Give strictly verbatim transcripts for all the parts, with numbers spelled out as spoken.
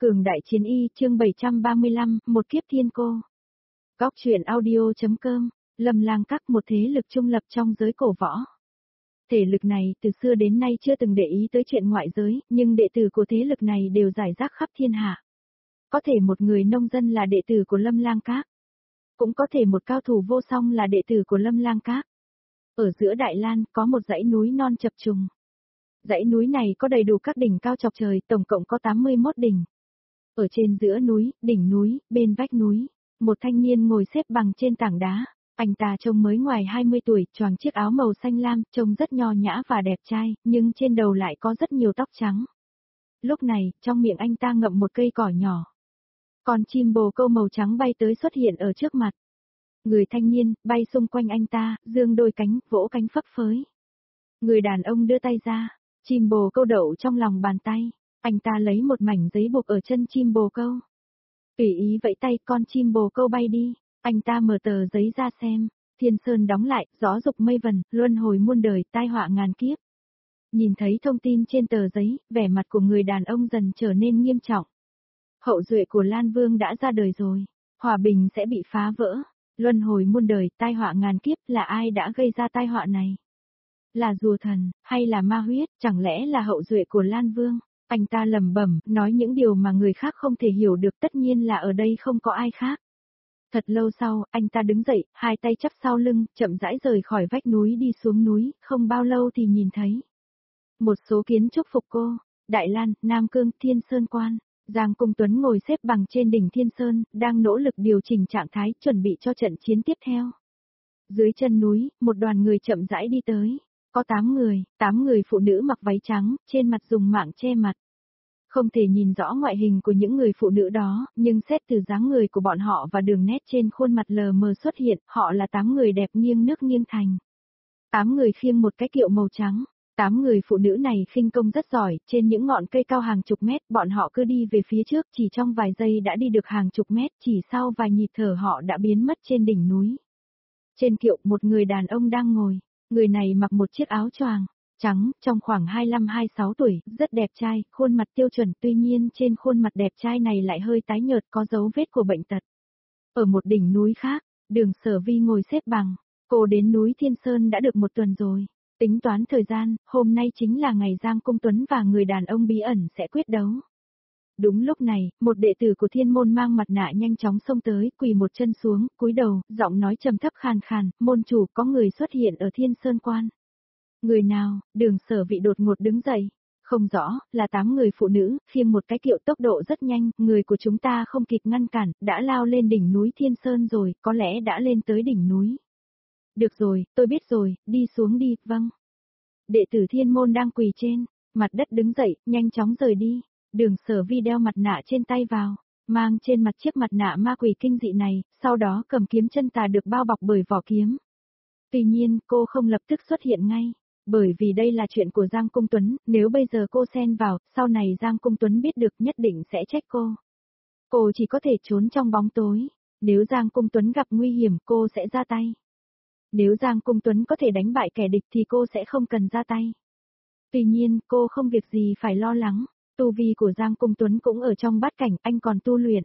Cường đại chiến y chương bảy trăm ba mươi lăm, một kiếp thiên cô. Góc truyện audio.com, Lâm Lang Các một thế lực trung lập trong giới cổ võ. Thể lực này từ xưa đến nay chưa từng để ý tới chuyện ngoại giới, nhưng đệ tử của thế lực này đều rải rác khắp thiên hạ. Có thể một người nông dân là đệ tử của Lâm Lang Các. Cũng có thể một cao thủ vô song là đệ tử của Lâm Lang Các. Ở giữa Đại Lan có một dãy núi non chập trùng. Dãy núi này có đầy đủ các đỉnh cao chọc trời, tổng cộng có tám mươi mốt đỉnh. Ở trên giữa núi, đỉnh núi, bên vách núi, một thanh niên ngồi xếp bằng trên tảng đá. Anh ta trông mới ngoài hai mươi tuổi, choàng chiếc áo màu xanh lam, trông rất nho nhã và đẹp trai, nhưng trên đầu lại có rất nhiều tóc trắng. Lúc này, trong miệng anh ta ngậm một cây cỏ nhỏ. Con chim bồ câu màu trắng bay tới xuất hiện ở trước mặt. Người thanh niên, bay xung quanh anh ta, dương đôi cánh, vỗ cánh phấp phới. Người đàn ông đưa tay ra, chim bồ câu đậu trong lòng bàn tay. Anh ta lấy một mảnh giấy buộc ở chân chim bồ câu. Tùy ý vẫy tay, con chim bồ câu bay đi. Anh ta mở tờ giấy ra xem. Thiên sơn đóng lại, gió dục mây vần, luân hồi muôn đời, tai họa ngàn kiếp. Nhìn thấy thông tin trên tờ giấy, vẻ mặt của người đàn ông dần trở nên nghiêm trọng. Hậu duệ của Lan Vương đã ra đời rồi. Hòa bình sẽ bị phá vỡ. Luân hồi muôn đời, tai họa ngàn kiếp, là ai đã gây ra tai họa này? Là rùa thần, hay là ma huyết, chẳng lẽ là hậu duệ của Lan Vương? Anh ta lẩm bẩm, nói những điều mà người khác không thể hiểu được, tất nhiên là ở đây không có ai khác. Thật lâu sau, anh ta đứng dậy, hai tay chắp sau lưng, chậm rãi rời khỏi vách núi đi xuống núi, không bao lâu thì nhìn thấy. Một số kiến trúc phục cô, Đại Lan, Nam Cương, Thiên Sơn Quan, Giang Cung Tuấn ngồi xếp bằng trên đỉnh Thiên Sơn, đang nỗ lực điều chỉnh trạng thái, chuẩn bị cho trận chiến tiếp theo. Dưới chân núi, một đoàn người chậm rãi đi tới. Có tám người, tám người phụ nữ mặc váy trắng, trên mặt dùng mạng che mặt. Không thể nhìn rõ ngoại hình của những người phụ nữ đó, nhưng xét từ dáng người của bọn họ và đường nét trên khuôn mặt lờ mờ xuất hiện, họ là tám người đẹp nghiêng nước nghiêng thành. Tám người khiêng một cái kiệu màu trắng. Tám người phụ nữ này khinh công rất giỏi, trên những ngọn cây cao hàng chục mét, bọn họ cứ đi về phía trước, chỉ trong vài giây đã đi được hàng chục mét, chỉ sau vài nhịp thở họ đã biến mất trên đỉnh núi. Trên kiệu, một người đàn ông đang ngồi. Người này mặc một chiếc áo choàng trắng, trong khoảng hai mươi lăm hai mươi sáu tuổi, rất đẹp trai, khuôn mặt tiêu chuẩn, tuy nhiên trên khuôn mặt đẹp trai này lại hơi tái nhợt, có dấu vết của bệnh tật. Ở một đỉnh núi khác, Đường Sở Vi ngồi xếp bằng, cô đến núi Thiên Sơn đã được một tuần rồi. Tính toán thời gian, hôm nay chính là ngày Giang Cung Tuấn và người đàn ông bí ẩn sẽ quyết đấu. Đúng lúc này, một đệ tử của Thiên môn mang mặt nạ nhanh chóng xông tới, quỳ một chân xuống, cúi đầu, giọng nói trầm thấp khàn khàn, môn chủ, có người xuất hiện ở Thiên Sơn Quan. Người nào? Đường Sở Vị đột ngột đứng dậy. Không rõ, là tám người phụ nữ, khiêng một cái kiệu tốc độ rất nhanh, người của chúng ta không kịp ngăn cản, đã lao lên đỉnh núi Thiên Sơn rồi, có lẽ đã lên tới đỉnh núi. Được rồi, tôi biết rồi, đi xuống đi, vâng. Đệ tử Thiên môn đang quỳ trên mặt đất đứng dậy, nhanh chóng rời đi. Đường Sở Vi đeo mặt nạ trên tay vào, mang trên mặt chiếc mặt nạ ma quỷ kinh dị này, sau đó cầm kiếm chân tà được bao bọc bởi vỏ kiếm. Tuy nhiên, cô không lập tức xuất hiện ngay, bởi vì đây là chuyện của Giang Cung Tuấn, nếu bây giờ cô xen vào, sau này Giang Cung Tuấn biết được nhất định sẽ trách cô. Cô chỉ có thể trốn trong bóng tối, nếu Giang Cung Tuấn gặp nguy hiểm cô sẽ ra tay. Nếu Giang Cung Tuấn có thể đánh bại kẻ địch thì cô sẽ không cần ra tay. Tuy nhiên, cô không việc gì phải lo lắng. Tu vi của Giang Cung Tuấn cũng ở trong bát cảnh, anh còn tu luyện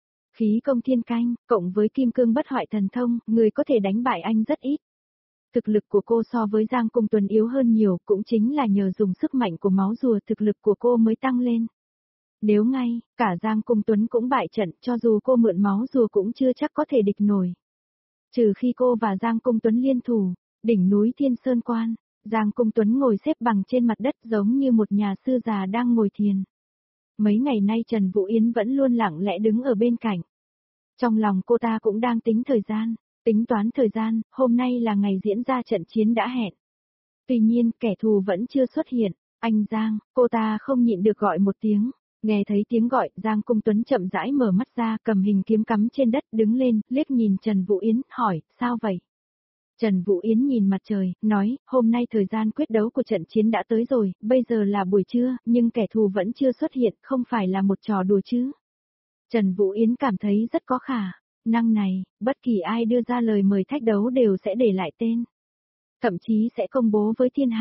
khí công thiên canh, cộng với kim cương bất hoại thần thông, người có thể đánh bại anh rất ít. Thực lực của cô so với Giang Cung Tuấn yếu hơn nhiều, cũng chính là nhờ dùng sức mạnh của máu rùa thực lực của cô mới tăng lên. Nếu ngay, cả Giang Cung Tuấn cũng bại trận, cho dù cô mượn máu rùa cũng chưa chắc có thể địch nổi. Trừ khi cô và Giang Cung Tuấn liên thủ, đỉnh núi Thiên Sơn Quan. Giang Cung Tuấn ngồi xếp bằng trên mặt đất giống như một nhà sư già đang ngồi thiền. Mấy ngày nay Trần Vũ Yến vẫn luôn lặng lẽ đứng ở bên cạnh. Trong lòng cô ta cũng đang tính thời gian, tính toán thời gian, hôm nay là ngày diễn ra trận chiến đã hẹn. Tuy nhiên, kẻ thù vẫn chưa xuất hiện. Anh Giang, cô ta không nhịn được gọi một tiếng. Nghe thấy tiếng gọi, Giang Cung Tuấn chậm rãi mở mắt ra, cầm hình kiếm cắm trên đất, đứng lên, liếc nhìn Trần Vũ Yến, hỏi, sao vậy? Trần Vũ Yến nhìn mặt trời, nói, hôm nay thời gian quyết đấu của trận chiến đã tới rồi, bây giờ là buổi trưa, nhưng kẻ thù vẫn chưa xuất hiện, không phải là một trò đùa chứ. Trần Vũ Yến cảm thấy rất có khả năng này, bất kỳ ai đưa ra lời mời thách đấu đều sẽ để lại tên. Thậm chí sẽ công bố với thiên hạ,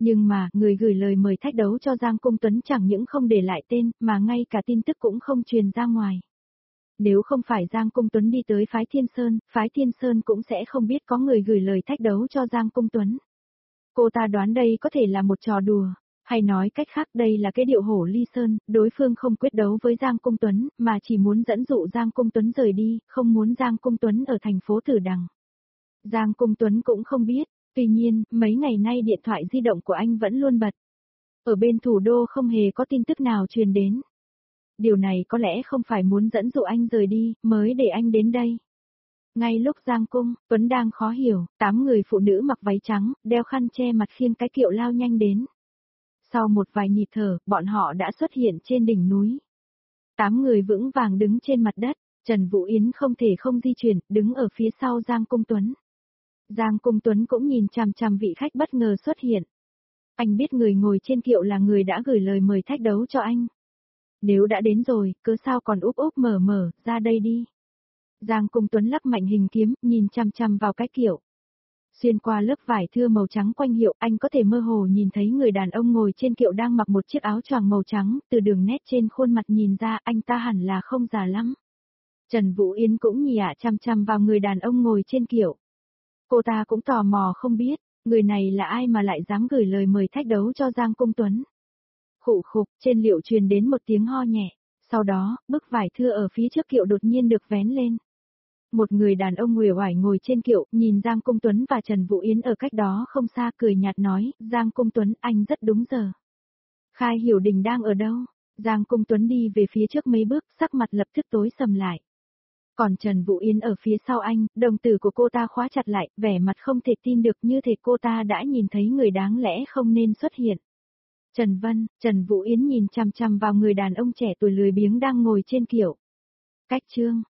Nhưng mà, người gửi lời mời thách đấu cho Giang Cung Tuấn chẳng những không để lại tên, mà ngay cả tin tức cũng không truyền ra ngoài. Nếu không phải Giang Cung Tuấn đi tới phái Thiên Sơn, phái Thiên Sơn cũng sẽ không biết có người gửi lời thách đấu cho Giang Cung Tuấn. Cô ta đoán đây có thể là một trò đùa, hay nói cách khác đây là cái điệu hổ ly sơn, đối phương không quyết đấu với Giang Cung Tuấn, mà chỉ muốn dẫn dụ Giang Cung Tuấn rời đi, không muốn Giang Cung Tuấn ở thành phố Tử Đằng. Giang Cung Tuấn cũng không biết, tuy nhiên, mấy ngày nay điện thoại di động của anh vẫn luôn bật. Ở bên thủ đô không hề có tin tức nào truyền đến. Điều này có lẽ không phải muốn dẫn dụ anh rời đi, mới để anh đến đây. Ngay lúc Giang Cung Tuấn đang khó hiểu, tám người phụ nữ mặc váy trắng, đeo khăn che mặt khiêng cái kiệu lao nhanh đến. Sau một vài nhịp thở, bọn họ đã xuất hiện trên đỉnh núi. Tám người vững vàng đứng trên mặt đất, Trần Vũ Yến không thể không di chuyển, đứng ở phía sau Giang Cung Tuấn. Giang Cung Tuấn cũng nhìn chằm chằm vị khách bất ngờ xuất hiện. Anh biết người ngồi trên kiệu là người đã gửi lời mời thách đấu cho anh. Nếu đã đến rồi, cớ sao còn úp úp mở mở, ra đây đi. Giang Cung Tuấn lắc mạnh hình kiếm, nhìn chằm chằm vào cái kiệu. Xuyên qua lớp vải thưa màu trắng quanh hiệu, anh có thể mơ hồ nhìn thấy người đàn ông ngồi trên kiệu đang mặc một chiếc áo choàng màu trắng, từ đường nét trên khuôn mặt nhìn ra anh ta hẳn là không già lắm. Trần Vũ Yến cũng nhì ạ chằm chằm vào người đàn ông ngồi trên kiệu. Cô ta cũng tò mò không biết, người này là ai mà lại dám gửi lời mời thách đấu cho Giang Cung Tuấn. Khụ khục, trên liệu truyền đến một tiếng ho nhẹ, sau đó, bức vải thưa ở phía trước kiệu đột nhiên được vén lên. Một người đàn ông uể oải ngồi trên kiệu, nhìn Giang Cung Tuấn và Trần Vũ Yến ở cách đó không xa, cười nhạt nói, Giang Cung Tuấn, anh rất đúng giờ. Khai Hiểu Đình đang ở đâu? Giang Cung Tuấn đi về phía trước mấy bước, sắc mặt lập tức tối sầm lại. Còn Trần Vũ Yến ở phía sau anh, đồng tử của cô ta khóa chặt lại, vẻ mặt không thể tin được, như thể cô ta đã nhìn thấy người đáng lẽ không nên xuất hiện. Trần Vân, Trần Vũ Yến nhìn chằm chằm vào người đàn ông trẻ tuổi lười biếng đang ngồi trên kiệu. Cách Trương,